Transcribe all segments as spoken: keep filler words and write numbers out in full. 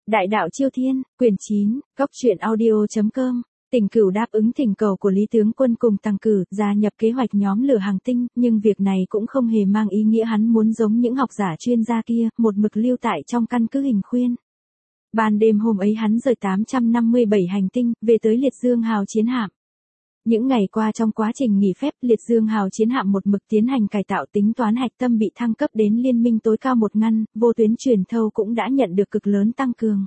Đại đạo Chiêu Thiên, quyển chín, góc truyện audio.com. Tình Cửu đáp ứng thỉnh cầu của Lý tướng quân cùng Tăng Cử gia nhập kế hoạch nhóm lửa hành tinh, nhưng việc này cũng không hề mang ý nghĩa hắn muốn giống những học giả chuyên gia kia, một mực lưu tại trong căn cứ Hình Khuyên. Ban đêm hôm ấy hắn rời tám trăm năm mươi bảy hành tinh, về tới Liệt Dương Hào chiến hạm. Những ngày qua trong quá trình nghỉ phép, Liệt Dương Hào chiến hạm một mực tiến hành cải tạo, tính toán hạch tâm bị thăng cấp đến liên minh tối cao một ngăn, vô tuyến truyền thâu cũng đã nhận được cực lớn tăng cường.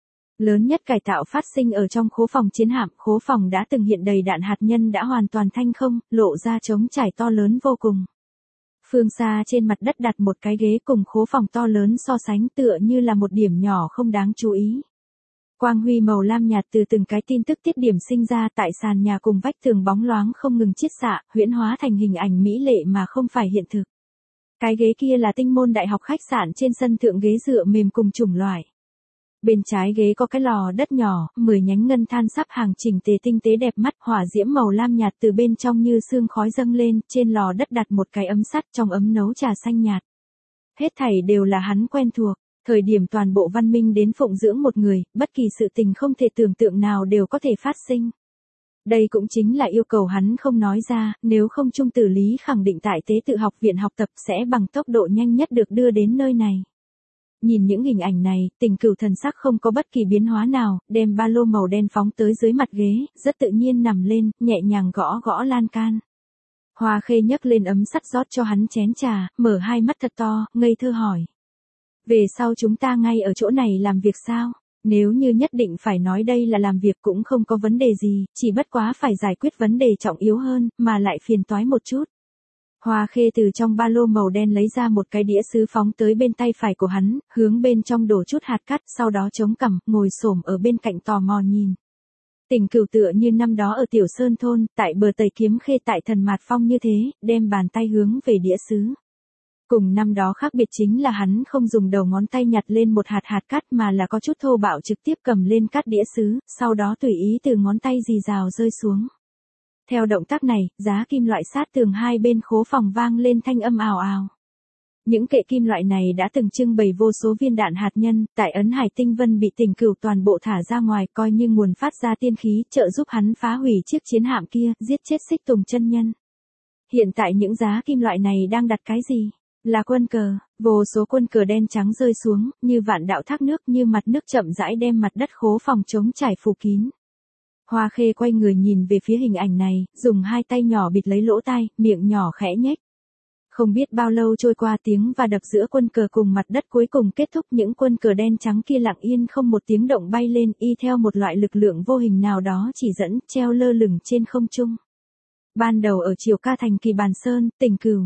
Lớn nhất cải tạo phát sinh ở trong khố phòng chiến hạm, khố phòng đã từng hiện đầy đạn hạt nhân đã hoàn toàn thanh không, lộ ra trống trải to lớn vô cùng. Phương xa trên mặt đất đặt một cái ghế cùng khố phòng to lớn so sánh tựa như là một điểm nhỏ không đáng chú ý. Quang huy màu lam nhạt từ từng cái tin tức tiết điểm sinh ra tại sàn nhà cùng vách tường bóng loáng không ngừng chiết xạ, huyễn hóa thành hình ảnh mỹ lệ mà không phải hiện thực. Cái ghế kia là Tinh Môn Đại học khách sạn trên sân thượng, ghế dựa mềm cùng chủng loại. Bên trái ghế có cái lò đất nhỏ, mười nhánh ngân than sắp hàng chỉnh tề tinh tế đẹp mắt, hỏa diễm màu lam nhạt từ bên trong như sương khói dâng lên, trên lò đất đặt một cái ấm sắt, trong ấm nấu trà xanh nhạt. Hết thảy đều là hắn quen thuộc. Thời điểm toàn bộ văn minh đến phụng dưỡng một người, bất kỳ sự tình không thể tưởng tượng nào đều có thể phát sinh. Đây cũng chính là yêu cầu hắn không nói ra, nếu không Trung Tử Lý khẳng định tại Tế Tự học viện học tập sẽ bằng tốc độ nhanh nhất được đưa đến nơi này. Nhìn những hình ảnh này, Tình Cửu thần sắc không có bất kỳ biến hóa nào, đem ba lô màu đen phóng tới dưới mặt ghế, rất tự nhiên nằm lên, nhẹ nhàng gõ gõ lan can. Hoa Khê nhấc lên ấm sắt rót cho hắn chén trà, mở hai mắt thật to, ngây thơ hỏi. Về sau chúng ta ngay ở chỗ này làm việc sao? Nếu như nhất định phải nói đây là làm việc cũng không có vấn đề gì, chỉ bất quá phải giải quyết vấn đề trọng yếu hơn, mà lại phiền toái một chút. Hoa Khê từ trong ba lô màu đen lấy ra một cái đĩa sứ phóng tới bên tay phải của hắn, hướng bên trong đổ chút hạt cát, sau đó chống cằm, ngồi xổm ở bên cạnh tò mò nhìn. Tình Cửu tựa như năm đó ở Tiểu Sơn thôn, tại bờ Tây Kiếm Khê tại Thần Mạt Phong như thế, đem bàn tay hướng về đĩa sứ. Cùng năm đó khác biệt chính là hắn không dùng đầu ngón tay nhặt lên một hạt hạt cát mà là có chút thô bạo trực tiếp cầm lên cát đĩa sứ, sau đó tùy ý từ ngón tay rì rào rơi xuống. Theo động tác này, giá kim loại sát tường hai bên khố phòng vang lên thanh âm ào ào. Những kệ kim loại này đã từng trưng bày vô số viên đạn hạt nhân, tại Ấn Hải Tinh Vân bị Tình Cửu toàn bộ thả ra ngoài coi như nguồn phát ra tiên khí, trợ giúp hắn phá hủy chiếc chiến hạm kia, giết chết Xích Tùng chân nhân. Hiện tại những giá kim loại này đang đặt cái gì? Là quân cờ, vô số quân cờ đen trắng rơi xuống, như vạn đạo thác nước, như mặt nước chậm rãi đem mặt đất khố phòng trống trải phủ kín. Hoa Khê quay người nhìn về phía hình ảnh này, dùng hai tay nhỏ bịt lấy lỗ tai, miệng nhỏ khẽ nhếch. Không biết bao lâu trôi qua, tiếng và đập giữa quân cờ cùng mặt đất cuối cùng kết thúc, những quân cờ đen trắng kia lặng yên không một tiếng động bay lên, y theo một loại lực lượng vô hình nào đó chỉ dẫn, treo lơ lửng trên không trung. Ban đầu ở Triều Ca thành Kỳ Bàn Sơn, Tình Cửu.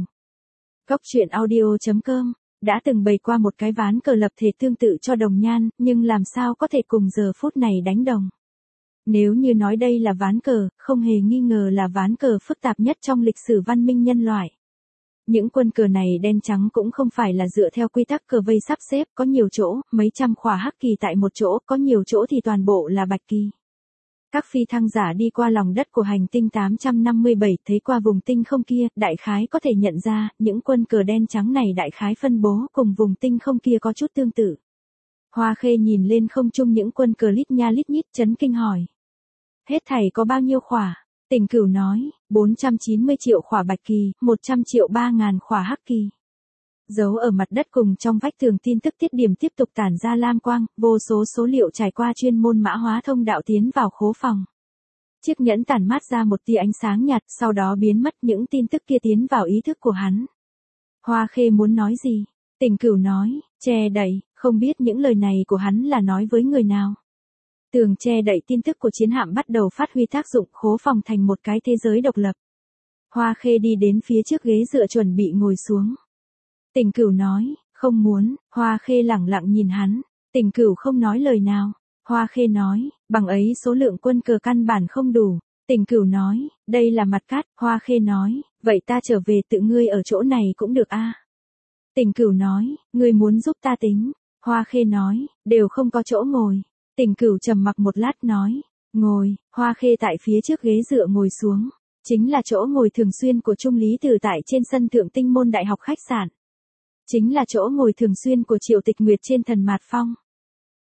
Góc truyện audio.com, đã từng bày qua một cái ván cờ lập thể tương tự cho Đồng Nhan, nhưng làm sao có thể cùng giờ phút này đánh đồng. Nếu như nói đây là ván cờ, không hề nghi ngờ là ván cờ phức tạp nhất trong lịch sử văn minh nhân loại. Những quân cờ này đen trắng cũng không phải là dựa theo quy tắc cờ vây sắp xếp, có nhiều chỗ, mấy trăm khỏa hắc kỳ tại một chỗ, có nhiều chỗ thì toàn bộ là bạch kỳ. Các phi thăng giả đi qua lòng đất của hành tinh tám trăm năm mươi bảy, thấy qua vùng tinh không kia, đại khái có thể nhận ra, những quân cờ đen trắng này đại khái phân bố cùng vùng tinh không kia có chút tương tự. Hoa Khê nhìn lên không trung những quân cờ lít nha lít nhít, chấn kinh hỏi. Hết thảy có bao nhiêu khỏa? Tình Cửu nói, bốn trăm chín mươi triệu khỏa bạch kỳ, một trăm triệu ba ngàn khỏa hắc kỳ. Giấu ở mặt đất cùng trong vách tường tin tức tiết điểm tiếp tục tản ra lam quang, vô số số liệu trải qua chuyên môn mã hóa thông đạo tiến vào khố phòng. Chiếc nhẫn tản mát ra một tia ánh sáng nhạt, sau đó biến mất, những tin tức kia tiến vào ý thức của hắn. Hoa Khê muốn nói gì? Tình Cửu nói, che đậy, không biết những lời này của hắn là nói với người nào. Tường che đậy tin tức của chiến hạm bắt đầu phát huy tác dụng, khố phòng thành một cái thế giới độc lập. Hoa Khê đi đến phía trước ghế dựa chuẩn bị ngồi xuống. Tình Cửu nói, không muốn. Hoa Khê lẳng lặng nhìn hắn. Tình Cửu không nói lời nào. Hoa Khê nói, bằng ấy số lượng quân cờ căn bản không đủ. Tình Cửu nói, đây là mặt cát. Hoa Khê nói, vậy ta trở về tự ngươi ở chỗ này cũng được a. Tình Cửu nói, ngươi muốn giúp ta tính. Hoa Khê nói, đều không có chỗ ngồi. Tình Cửu trầm mặc một lát nói, ngồi. Hoa Khê tại phía trước ghế dựa ngồi xuống. Chính là chỗ ngồi thường xuyên của Trung Lý Tử tại trên sân thượng Tinh Môn Đại học khách sạn. Chính là chỗ ngồi thường xuyên của Triệu Tịch Nguyệt trên Thần Mạt Phong.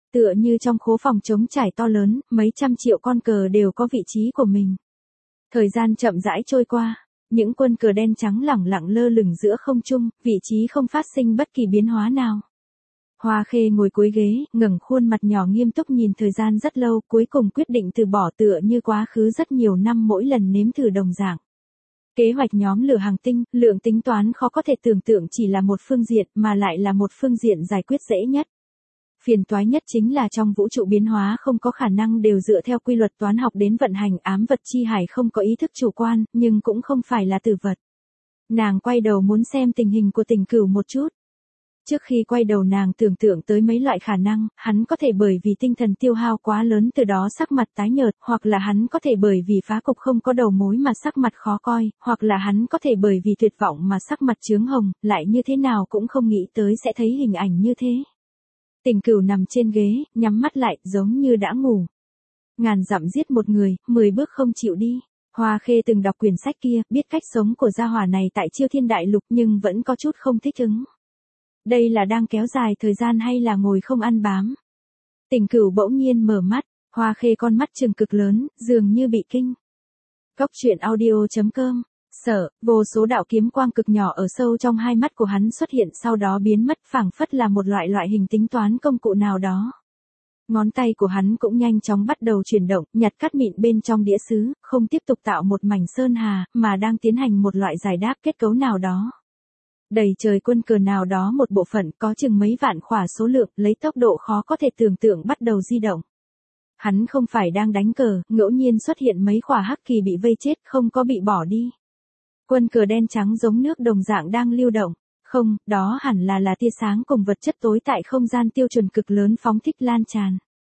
Tựa như trong khố phòng trống trải to lớn, mấy trăm triệu con cờ đều có vị trí của mình. Thời gian chậm rãi trôi qua, những quân cờ đen trắng lẳng lặng lơ lửng giữa không trung, vị trí không phát sinh bất kỳ biến hóa nào. Hoa Khê ngồi cuối ghế, ngẩng khuôn mặt nhỏ nghiêm túc nhìn thời gian rất lâu, cuối cùng quyết định từ bỏ tựa như quá khứ rất nhiều năm mỗi lần nếm thử đồng dạng. Kế hoạch nhóm lửa hành tinh, lượng tính toán khó có thể tưởng tượng chỉ là một phương diện mà lại là một phương diện giải quyết dễ nhất. Phiền toái nhất chính là trong vũ trụ biến hóa không có khả năng đều dựa theo quy luật toán học đến vận hành, ám vật chi hải không có ý thức chủ quan, nhưng cũng không phải là tử vật. Nàng quay đầu muốn xem tình hình của Tình Cửu một chút. Trước khi quay đầu nàng tưởng tượng tới mấy loại khả năng, hắn có thể bởi vì tinh thần tiêu hao quá lớn từ đó sắc mặt tái nhợt, hoặc là hắn có thể bởi vì phá cục không có đầu mối mà sắc mặt khó coi, hoặc là hắn có thể bởi vì tuyệt vọng mà sắc mặt chướng hồng, lại như thế nào cũng không nghĩ tới sẽ thấy hình ảnh như thế. Tình Cửu nằm trên ghế, nhắm mắt lại, giống như đã ngủ. Ngàn dặm giết một người, mười bước không chịu đi. Hoa Khê từng đọc quyển sách kia, biết cách sống của gia hỏa này tại Chiêu Thiên Đại Lục nhưng vẫn có chút không thích ứng. Đây là đang kéo dài thời gian hay là ngồi không ăn bám? Tình Cửu bỗng nhiên mở mắt, Hoa Khê con mắt trừng cực lớn, dường như bị kinh. Cốc truyện audio chấm com. Sợ, vô số đạo kiếm quang cực nhỏ ở sâu trong hai mắt của hắn xuất hiện sau đó biến mất, phảng phất là một loại loại hình tính toán công cụ nào đó. Ngón tay của hắn cũng nhanh chóng bắt đầu chuyển động, nhặt cát mịn bên trong đĩa sứ, không tiếp tục tạo một mảnh sơn hà, mà đang tiến hành một loại giải đáp kết cấu nào đó. Đầy trời quân cờ nào đó một bộ phận có chừng mấy vạn khỏa số lượng, lấy tốc độ khó có thể tưởng tượng bắt đầu di động. Hắn không phải đang đánh cờ, ngẫu nhiên xuất hiện mấy khỏa hắc kỳ bị vây chết, không có bị bỏ đi. Quân cờ đen trắng giống nước đồng dạng đang lưu động. Không, đó hẳn là là tia sáng cùng vật chất tối tại không gian tiêu chuẩn cực lớn phóng thích lan tràn.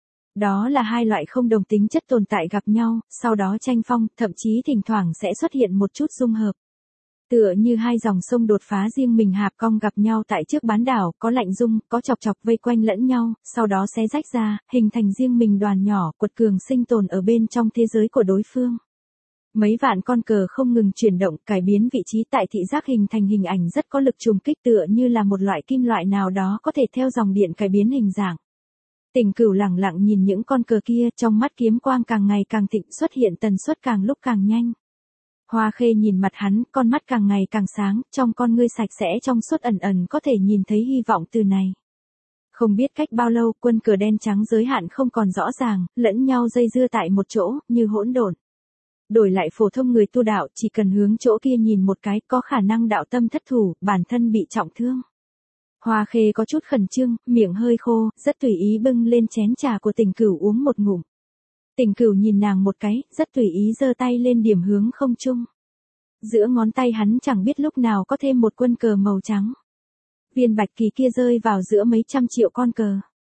Đó là hai loại không đồng tính chất tồn tại gặp nhau, sau đó tranh phong, thậm chí thỉnh thoảng sẽ xuất hiện một chút dung hợp. Tựa như hai dòng sông đột phá riêng mình hạp cong gặp nhau tại trước bán đảo, có lạnh dung, có chọc chọc vây quanh lẫn nhau, sau đó xé rách ra, hình thành riêng mình đoàn nhỏ, quật cường sinh tồn ở bên trong thế giới của đối phương. Mấy vạn con cờ không ngừng chuyển động, cải biến vị trí tại thị giác hình thành hình ảnh rất có lực trùng kích tựa như là một loại kim loại nào đó có thể theo dòng điện cải biến hình dạng. Tình Cửu lẳng lặng nhìn những con cờ kia, trong mắt kiếm quang càng ngày càng thịnh, xuất hiện tần suất càng lúc càng nhanh. Hoa Khê nhìn mặt hắn, con mắt càng ngày càng sáng, trong con ngươi sạch sẽ trong suốt ẩn ẩn có thể nhìn thấy hy vọng từ này. Không biết cách bao lâu, quân cờ đen trắng giới hạn không còn rõ ràng, lẫn nhau dây dưa tại một chỗ, như hỗn độn. Đổi lại phổ thông người tu đạo, chỉ cần hướng chỗ kia nhìn một cái, có khả năng đạo tâm thất thủ, bản thân bị trọng thương. Hoa Khê có chút khẩn trương, miệng hơi khô, rất tùy ý bưng lên chén trà của Tình Cửu uống một ngụm. Tình Cửu nhìn nàng một cái, rất tùy ý giơ tay lên điểm hướng không trung. Giữa ngón tay hắn chẳng biết lúc nào có thêm một quân cờ màu trắng. Viên bạch kỳ kia rơi vào giữa mấy trăm triệu con cờ.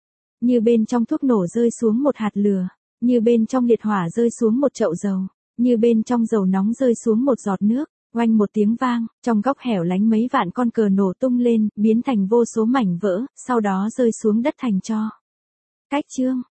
Như bên trong thuốc nổ rơi xuống một hạt lửa, như bên trong liệt hỏa rơi xuống một chậu dầu, như bên trong dầu nóng rơi xuống một giọt nước. Oanh một tiếng vang, trong góc hẻo lánh mấy vạn con cờ nổ tung lên, biến thành vô số mảnh vỡ, sau đó rơi xuống đất thành tro. Cách chương